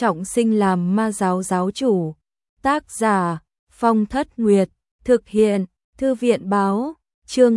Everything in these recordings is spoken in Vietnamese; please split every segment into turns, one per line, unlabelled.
trọng sinh làm ma giáo giáo chủ. Tác giả Phong Thất Nguyệt, thực hiện Thư viện Báo. Chương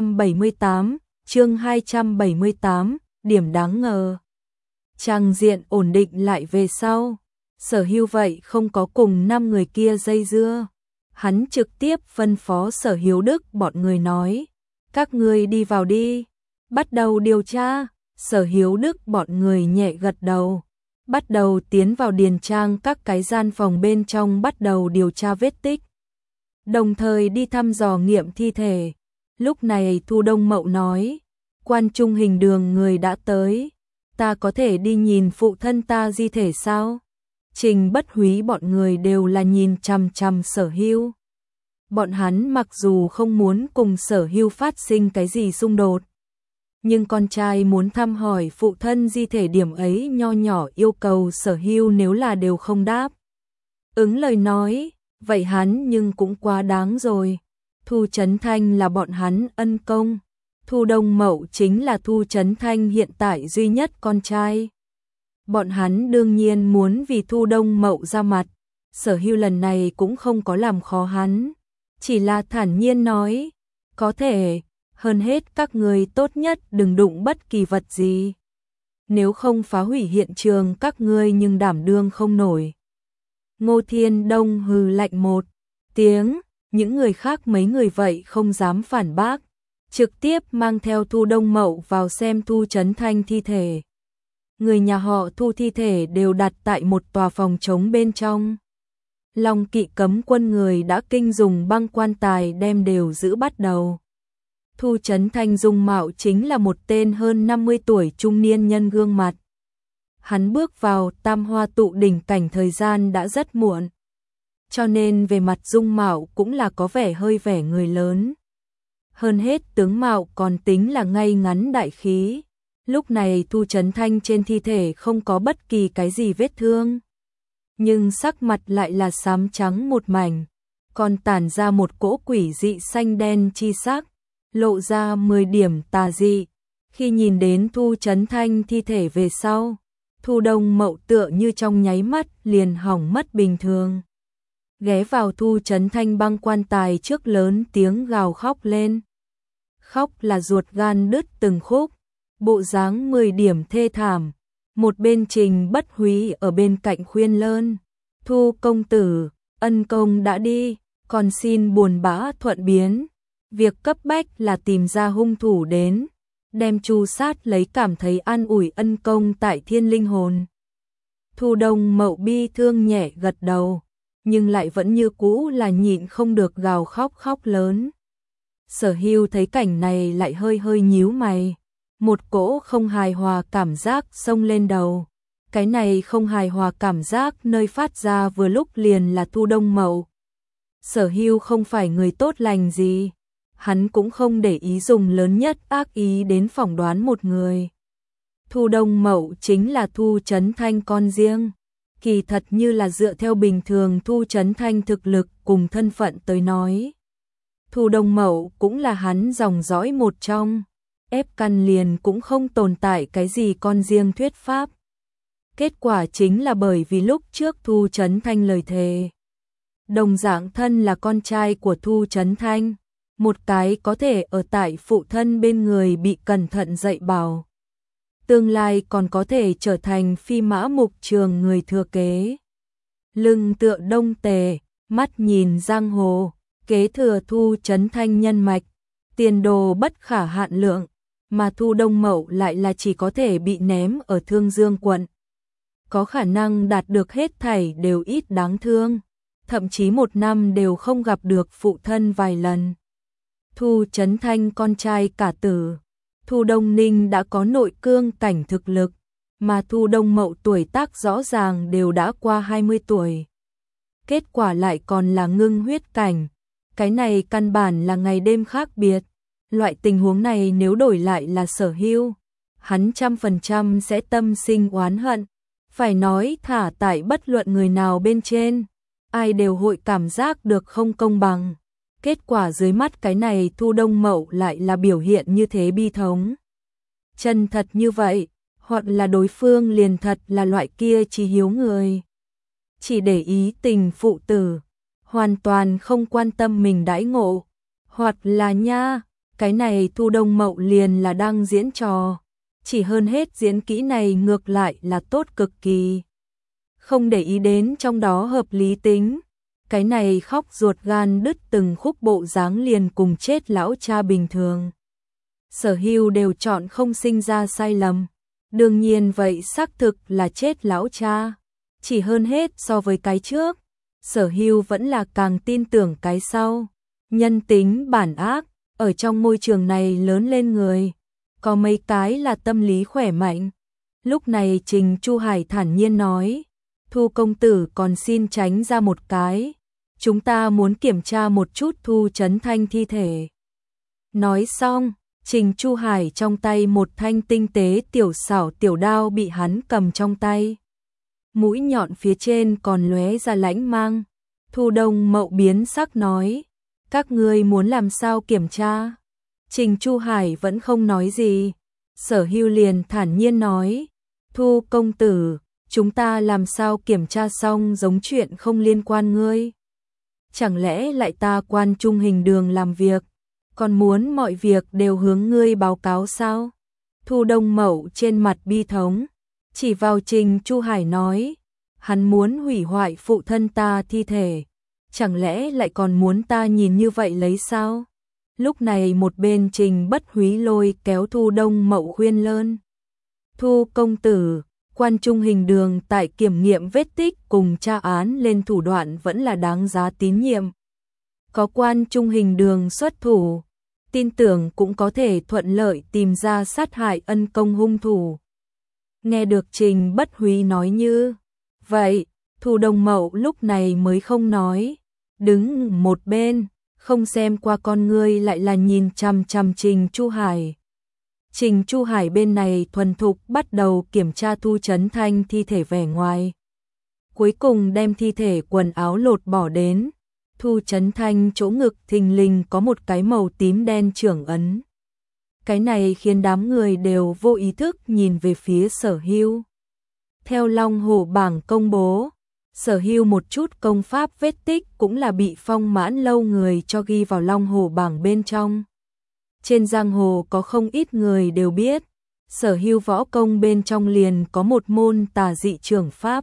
278, điểm đáng ngờ. Trang diện ổn định lại về sau, Sở Hưu vậy không có cùng 5 người kia dây dưa. Hắn trực tiếp phân phó Sở Hiếu Đức bọn người nói, các ngươi đi vào đi, bắt đầu điều tra. Sở Hiếu Đức bọn người nhẹ gật đầu, bắt đầu tiến vào điền trang các cái gian phòng bên trong, bắt đầu điều tra vết tích, đồng thời đi thăm dò nghiệm thi thể. Lúc này Thu Đông Mậu nói, Quan Trung Hình Đường người đã tới, ta có thể đi nhìn phụ thân ta di thể sao? Trình Bất Húy bọn người đều là nhìn chằm chằm Sở Hưu. Bọn hắn mặc dù không muốn cùng Sở Hưu phát sinh cái gì xung đột, nhưng con trai muốn thăm hỏi phụ thân di thể điểm ấy nho nhỏ yêu cầu Sở Hưu nếu là đều không đáp ứng lời nói, vậy hắn nhưng cũng quá đáng rồi. Thu Chấn Thanh là bọn hắn ân công, Thu Đông Mậu chính là Thu Chấn Thanh hiện tại duy nhất con trai. Bọn hắn đương nhiên muốn vì Thu Đông Mậu ra mặt. Sở Hưu lần này cũng không có làm khó hắn, chỉ là thản nhiên nói, có thể, hơn hết các người tốt nhất đừng đụng bất kỳ vật gì, nếu không phá hủy hiện trường các ngươi nhưng đảm đương không nổi. Ngô Thiên Đông hừ lạnh một tiếng, những người khác mấy người vậy không dám phản bác, trực tiếp mang theo Thu Đông Mậu vào xem Thu Chấn Thanh thi thể. Người nhà họ Thu thi thể đều đặt tại một tòa phòng trống bên trong. Long Kỵ cấm quân người đã kinh dùng băng quan tài đem đều giữ bắt đầu. Thu Chấn Thanh dung mạo chính là một tên hơn 50 tuổi trung niên nhân gương mặt. Hắn bước vào Tam Hoa tụ đỉnh cảnh thời gian đã rất muộn, cho nên về mặt dung mạo cũng là có vẻ hơi vẻ người lớn. Hơn hết tướng mạo còn tính là ngay ngắn đại khí. Lúc này Thu Chấn Thanh trên thi thể không có bất kỳ cái gì vết thương, nhưng sắc mặt lại là xám trắng một mảnh, còn tản ra một cỗ quỷ dị xanh đen chi sắc, lộ ra 10 điểm tà dị. Khi nhìn đến Thu Chấn Thanh thi thể về sau, Thu Đông Mậu tựa như trong nháy mắt liền hỏng mất bình thường, ghé vào Thu Chấn Thanh băng quan tài trước lớn tiếng gào khóc lên. Khóc là ruột gan đứt từng khúc, bộ dáng 10 điểm thê thảm. Một bên Trình Bất Húy ở bên cạnh khuyên lơn, Thu công tử, ân công đã đi, còn xin buồn bã thuận biến. Việc cấp bách là tìm ra hung thủ đến, đem tru sát lấy cảm thấy an ủi ân công tại thiên linh hồn. Thu Đông Mậu bi thương nhẹ gật đầu, nhưng lại vẫn như cũ là nhịn không được gào khóc lớn. Sở Hưu thấy cảnh này lại hơi hơi nhíu mày, một cỗ không hài hòa cảm giác xông lên đầu. Cái này không hài hòa cảm giác nơi phát ra vừa lúc liền là Thu Đông Mậu. Sở Hưu không phải người tốt lành gì, hắn cũng không để ý dùng lớn nhất ác ý đến phỏng đoán một người. Thu Đông Mậu chính là Thu Chấn Thanh con riêng, kỳ thật như là dựa theo bình thường Thu Chấn Thanh thực lực cùng thân phận tới nói, Thu Đông Mậu cũng là hắn dòng dõi một trong, ép căn liền cũng không tồn tại cái gì con riêng thuyết pháp. Kết quả chính là bởi vì lúc trước Thu Chấn Thanh lời thề, đồng dạng thân là con trai của Thu Chấn Thanh, một cái có thể ở tại phụ thân bên người bị cẩn thận dạy bảo, tương lai còn có thể trở thành Phi Mã Mục Trường người thừa kế. Lưng tựa Đông Tề, mắt nhìn giang hồ, kế thừa Thu Chấn Thanh nhân mạch, tiền đồ bất khả hạn lượng, mà Thu Đông Mậu lại là chỉ có thể bị ném ở Thương Dương quận. Có khả năng đạt được hết thảy đều ít đáng thương, thậm chí một năm đều không gặp được phụ thân vài lần. Thu Chấn Thanh con trai cả tử, Thu Đông Ninh đã có nội cương cảnh thực lực, mà Thu Đông Mậu tuổi tác rõ ràng đều đã qua 20 tuổi. Kết quả lại còn là ngưng huyết cảnh, cái này căn bản là ngày đêm khác biệt. Loại tình huống này nếu đổi lại là Sở Hưu, hắn 100% sẽ tâm sinh oán hận. Phải nói thả tại bất luận người nào bên trên, ai đều hội cảm giác được không công bằng. Kết quả dưới mắt cái này Thu Đông Mậu lại là biểu hiện như thế bi thống. Chân thật như vậy, hoặc là đối phương liền thật là loại kia chí hiếu người. Chỉ để ý tình phụ tử, hoàn toàn không quan tâm mình đãi ngộ, hoặc là nha, cái này Thu Đông Mậu liền là đang diễn trò, chỉ hơn hết diễn kỹ này ngược lại là tốt cực kỳ. Không để ý đến trong đó hợp lý tính, cái này khóc ruột gan đứt từng khúc bộ dáng liền cùng chết lão cha bình thường. Sở Hưu đều chọn không sinh ra sai lầm, đương nhiên vậy xác thực là chết lão cha, chỉ hơn hết so với cái trước, Sở Hưu vẫn là càng tin tưởng cái sau. Nhân tính bản ác, ở trong môi trường này lớn lên người, có mấy cái là tâm lý khỏe mạnh. Lúc này Trình Chu Hải thản nhiên nói, Thu công tử còn xin tránh ra một cái, chúng ta muốn kiểm tra một chút Thu Chấn Thanh thi thể. Nói xong, Trình Chu Hải trong tay một thanh tinh tế tiểu xảo tiểu đao bị hắn cầm trong tay. Mũi nhọn phía trên còn lóe ra lãnh mang. Thu Đông Mậu biến sắc nói, các ngươi muốn làm sao kiểm tra? Trình Chu Hải vẫn không nói gì. Sở Hưu liền thản nhiên nói, Thu công tử, chúng ta làm sao kiểm tra xong giống chuyện không liên quan ngươi? Chẳng lẽ lại ta Quan Trung Hình Đường làm việc, còn muốn mọi việc đều hướng ngươi báo cáo sao? Thu Đông Mậu trên mặt bi thống, chỉ vào Trình Chu Hải nói, hắn muốn hủy hoại phụ thân ta thi thể, chẳng lẽ lại còn muốn ta nhìn như vậy lấy sao? Lúc này một bên Trình Bất Húy Lôi kéo Thu Đông Mậu khuyên lơn. Thu công tử, Quan Trung Hình Đường tại kiểm nghiệm vết tích cùng tra án lên thủ đoạn vẫn là đáng giá tín nhiệm. Có Quan Trung Hình Đường xuất thủ, tin tưởng cũng có thể thuận lợi tìm ra sát hại ân công hung thủ. Nghe được Trình Bất Húy nói như vậy, Thu Đông Mậu lúc này mới không nói, đứng một bên, không xem qua con ngươi lại là nhìn chằm chằm Trình Chu Hải. Trình Chu Hải bên này thuần thục bắt đầu kiểm tra Thu Chấn Thanh thi thể vẻ ngoài. Cuối cùng đem thi thể quần áo lột bỏ đến, Thu Chấn Thanh chỗ ngực thình lình có một cái màu tím đen trưởng ấn. Cái này khiến đám người đều vô ý thức nhìn về phía Sở Hưu. Theo Long Hổ bảng công bố, Sở Hưu một chút công pháp vết tích cũng là bị Phong Mãn Lâu người cho ghi vào Long Hổ bảng bên trong. Trên giang hồ có không ít người đều biết, Sở Hưu võ công bên trong liền có một môn tà dị trưởng pháp.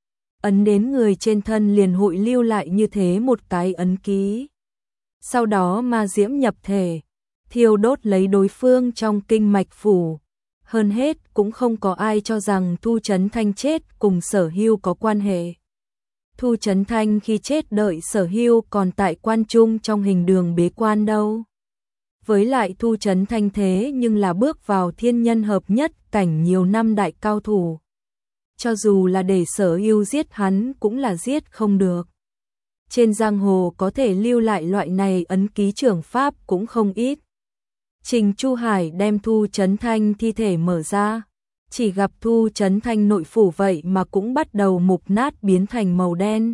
Ấn đến người trên thân liền hội lưu lại như thế một cái ấn ký. Sau đó ma diễm nhập thể, thiêu đốt lấy đối phương trong kinh mạch phủ. Hơn hết cũng không có ai cho rằng Thu Chấn Thanh chết cùng Sở Hưu có quan hệ. Thu Chấn Thanh khi chết đợi Sở Hưu còn tại Quan Trung trong Hình Đường bế quan đâu. Với lại Thu Chấn Thanh thế nhưng là bước vào thiên nhân hợp nhất cảnh nhiều năm đại cao thủ. Cho dù là để Sở Hưu giết hắn cũng là giết không được. Trên giang hồ có thể lưu lại loại này ấn ký trưởng pháp cũng không ít. Trình Chu Hải đem Thu Chấn Thanh thi thể mở ra, chỉ gặp Thu Chấn Thanh nội phủ vậy mà cũng bắt đầu mục nát biến thành màu đen,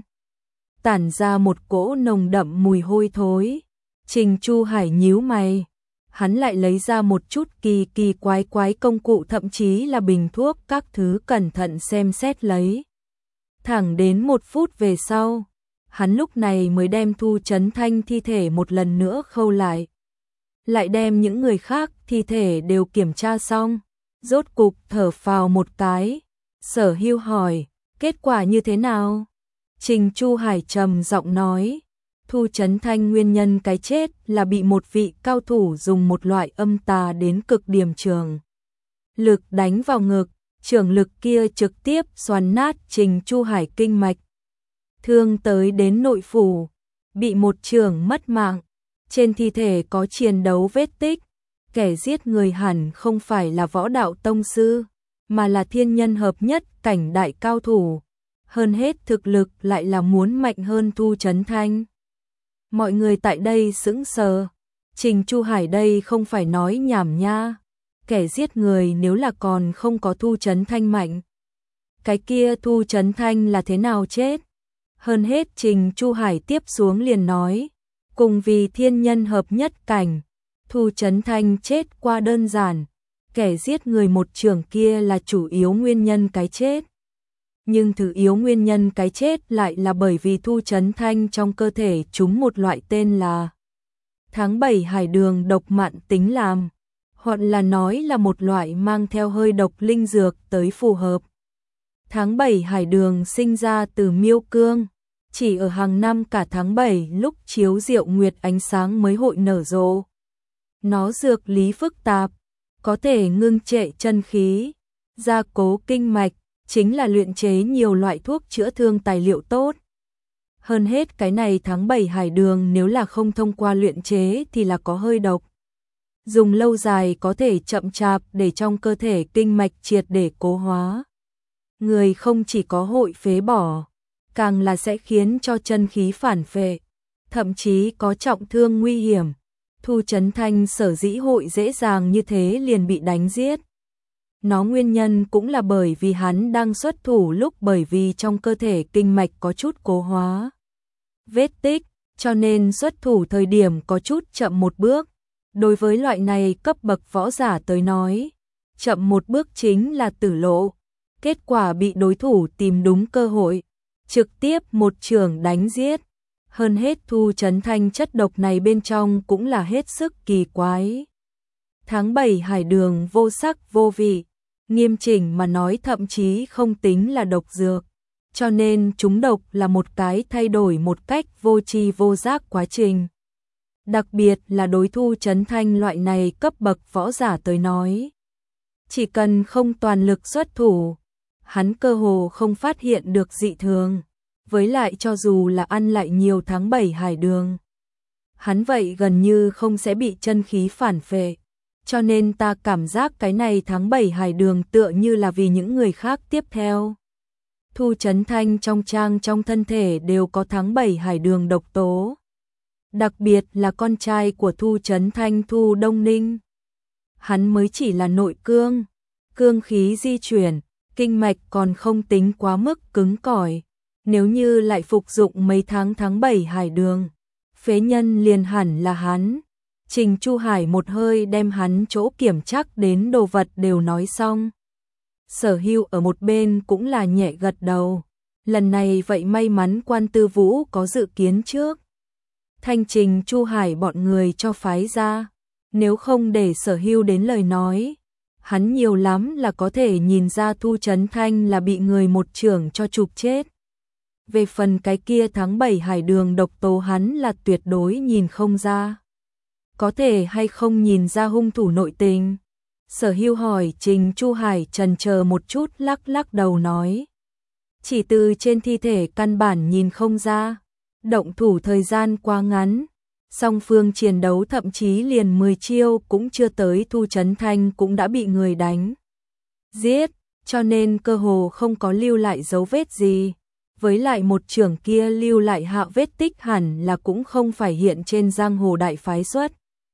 tản ra một cỗ nồng đậm mùi hôi thối. Trình Chu Hải nhíu mày, hắn lại lấy ra một chút kỳ kỳ quái quái công cụ, thậm chí là bình thuốc các thứ cẩn thận xem xét lấy. Thẳng đến 1 phút về sau, hắn lúc này mới đem Thu Chấn Thanh thi thể một lần nữa khâu lại. Lại đem những người khác thi thể đều kiểm tra xong, rốt cục thở phào một cái. Sở Hưu hỏi, kết quả như thế nào? Trình Chu Hải trầm giọng nói, Thu Chấn Thanh nguyên nhân cái chết là bị một vị cao thủ dùng một loại âm tà đến cực điểm trường lực đánh vào ngực, trường lực kia trực tiếp xoắn nát Trình Chu Hải kinh mạch, thương tới đến nội phủ, bị một trường mất mạng. Trên thi thể có chiến đấu vết tích, kẻ giết người hẳn không phải là võ đạo tông sư, mà là thiên nhân hợp nhất cảnh đại cao thủ. Hơn hết thực lực lại là muốn mạnh hơn Thu Chấn Thanh. Mọi người tại đây sững sờ, Trình Chu Hải đây không phải nói nhảm nha. Kẻ giết người nếu là còn không có Thu Chấn Thanh mạnh, cái kia Thu Chấn Thanh là thế nào chết? Hơn hết Trình Chu Hải tiếp xuống liền nói, cùng vì thiên nhân hợp nhất cảnh, Thu Chấn Thanh chết qua đơn giản, kẻ giết người một chưởng kia là chủ yếu nguyên nhân cái chết. Nhưng thứ yếu nguyên nhân cái chết lại là bởi vì Thu Chấn Thanh trong cơ thể chúng một loại tên là tháng 7 hải đường độc mạn tính làm, hoặc là nói là một loại mang theo hơi độc linh dược tới phù hợp. Tháng 7 hải đường sinh ra từ miêu cương, chỉ ở hàng năm cả tháng 7 lúc chiếu diệu nguyệt ánh sáng mới hội nở rộ. Nó dược lý phức tạp, có thể ngưng trệ chân khí, gia cố kinh mạch, chính là luyện chế nhiều loại thuốc chữa thương tài liệu tốt. Hơn hết cái này tháng 7 hải đường nếu là không thông qua luyện chế thì là có hơi độc. Dùng lâu dài có thể chậm chạp để trong cơ thể kinh mạch triệt để cố hóa. Người không chỉ có hội phế bỏ, càng là sẽ khiến cho chân khí phản phệ, thậm chí có trọng thương nguy hiểm. Thu Chấn Thanh sở dĩ hội dễ dàng như thế liền bị đánh giết. Nó nguyên nhân cũng là bởi vì hắn đang xuất thủ lúc bởi vì trong cơ thể kinh mạch có chút cố hóa. Vết tích, cho nên xuất thủ thời điểm có chút chậm một bước. Đối với loại này cấp bậc võ giả tới nói, chậm một bước chính là tử lộ. Kết quả bị đối thủ tìm đúng cơ hội, trực tiếp một chưởng đánh giết. Hơn hết Thu Chấn Thanh chất độc này bên trong cũng là hết sức kỳ quái. Tháng 7 hải đường vô sắc vô vị, nghiêm chỉnh mà nói thậm chí không tính là độc dược, cho nên chúng độc là một cái thay đổi một cách vô tri vô giác quá trình. Đặc biệt là đối Thu Chấn Thanh loại này cấp bậc võ giả tới nói. Chỉ cần không toàn lực xuất thủ, hắn cơ hồ không phát hiện được dị thường. Với lại cho dù là ăn lại nhiều tháng 7 hải đường, hắn vậy gần như không sẽ bị chân khí phản phệ. Cho nên ta cảm giác cái này tháng 7 hải đường tựa như là vì những người khác tiếp theo. Thu Chấn Thanh trong thân thể đều có tháng 7 hải đường độc tố. Đặc biệt là con trai của Thu Chấn Thanh Thu Đông Ninh. Hắn mới chỉ là nội cương, cương khí di chuyển, kinh mạch còn không tính quá mức cứng cỏi. Nếu như lại phục dụng mấy tháng 7 hải đường, phế nhân liền hẳn là hắn. Trình Chu Hải một hơi đem hắn chỗ kiểm chắc đến đồ vật đều nói xong. Sở Hưu ở một bên cũng là nhẹ gật đầu. Lần này vậy may mắn Quan Tư Vũ có dự kiến trước. Thanh Trình Chu Hải bọn người cho phái ra. Nếu không để Sở Hưu đến lời nói, hắn nhiều lắm là có thể nhìn ra Thu Chấn Thanh là bị người một chưởng cho chụp chết. Về phần cái kia tháng 7 hải đường độc tố hắn là tuyệt đối nhìn không ra. Có thể hay không nhìn ra hung thủ nội tình? Sở Hưu hỏi. Trình Chu Hải chần chờ một chút lắc lắc đầu nói. Chỉ từ trên thi thể căn bản nhìn không ra. Động thủ thời gian quá ngắn. Song phương chiến đấu thậm chí liền 10 chiêu cũng chưa tới Thu Chấn Thanh cũng đã bị người đánh giết, cho nên cơ hồ không có lưu lại dấu vết gì. Với lại một chưởng kia lưu lại hạ vết tích hẳn là cũng không phải hiện trên giang hồ đại phái xuất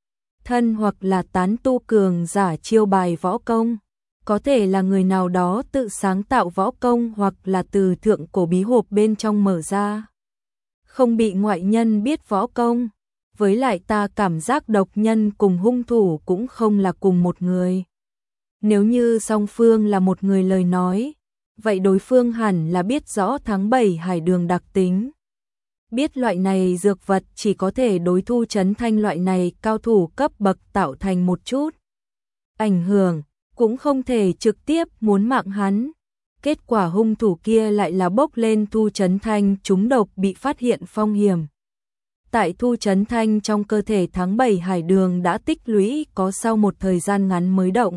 thân hoặc là tán tu cường giả chiêu bài võ công, có thể là người nào đó tự sáng tạo võ công hoặc là từ thượng cổ bí hộp bên trong mở ra, không bị ngoại nhân biết võ công. Với lại ta cảm giác độc nhân cùng hung thủ cũng không là cùng một người. Nếu như song phương là một người lời nói, vậy đối phương hẳn là biết rõ tháng 7 hải đường đặc tính. Biết loại này dược vật chỉ có thể đối Thu Chấn Thanh loại này cao thủ cấp bậc tạo thành một chút ảnh hưởng, cũng không thể trực tiếp muốn mạng hắn. Kết quả hung thủ kia lại là bốc lên Thu Chấn Thanh trúng độc bị phát hiện phong hiểm. Tại Thu Chấn Thanh trong cơ thể tháng 7 hải đường đã tích lũy có sau một thời gian ngắn mới động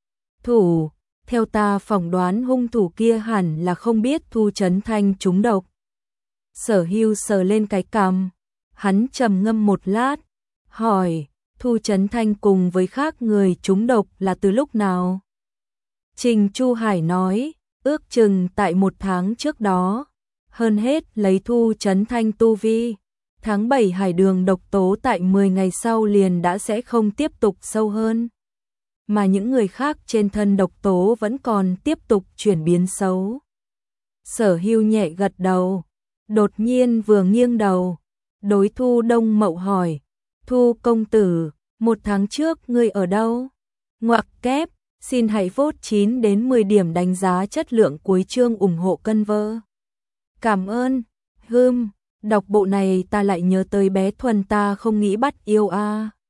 thủ. Theo ta phỏng đoán hung thủ kia hẳn là không biết Thu Chấn Thanh trúng độc. Sở Hưu sờ lên cái cằm, hắn trầm ngâm một lát, hỏi, Thu Chấn Thanh cùng với khác người trúng độc là từ lúc nào? Trình Chu Hải nói, ước chừng tại 1 tháng trước đó. Hơn hết lấy Thu Chấn Thanh tu vi, tháng 7 hải đường độc tố tại 10 ngày sau liền đã sẽ không tiếp tục sâu hơn. Mà những người khác trên thân độc tố vẫn còn tiếp tục chuyển biến xấu. Sở Hưu nhẹ gật đầu, đột nhiên vừa nghiêng đầu, đối Thu Đông Mậu hỏi, Thu công tử, 1 tháng trước ngươi ở đâu? Ngoặc kép, Xin hãy vote 9 đến 10 điểm đánh giá chất lượng cuối chương ủng hộ cân vơ. Cảm ơn. Đọc bộ này ta lại nhớ tới bé Thuần ta không nghĩ bắt yêu a.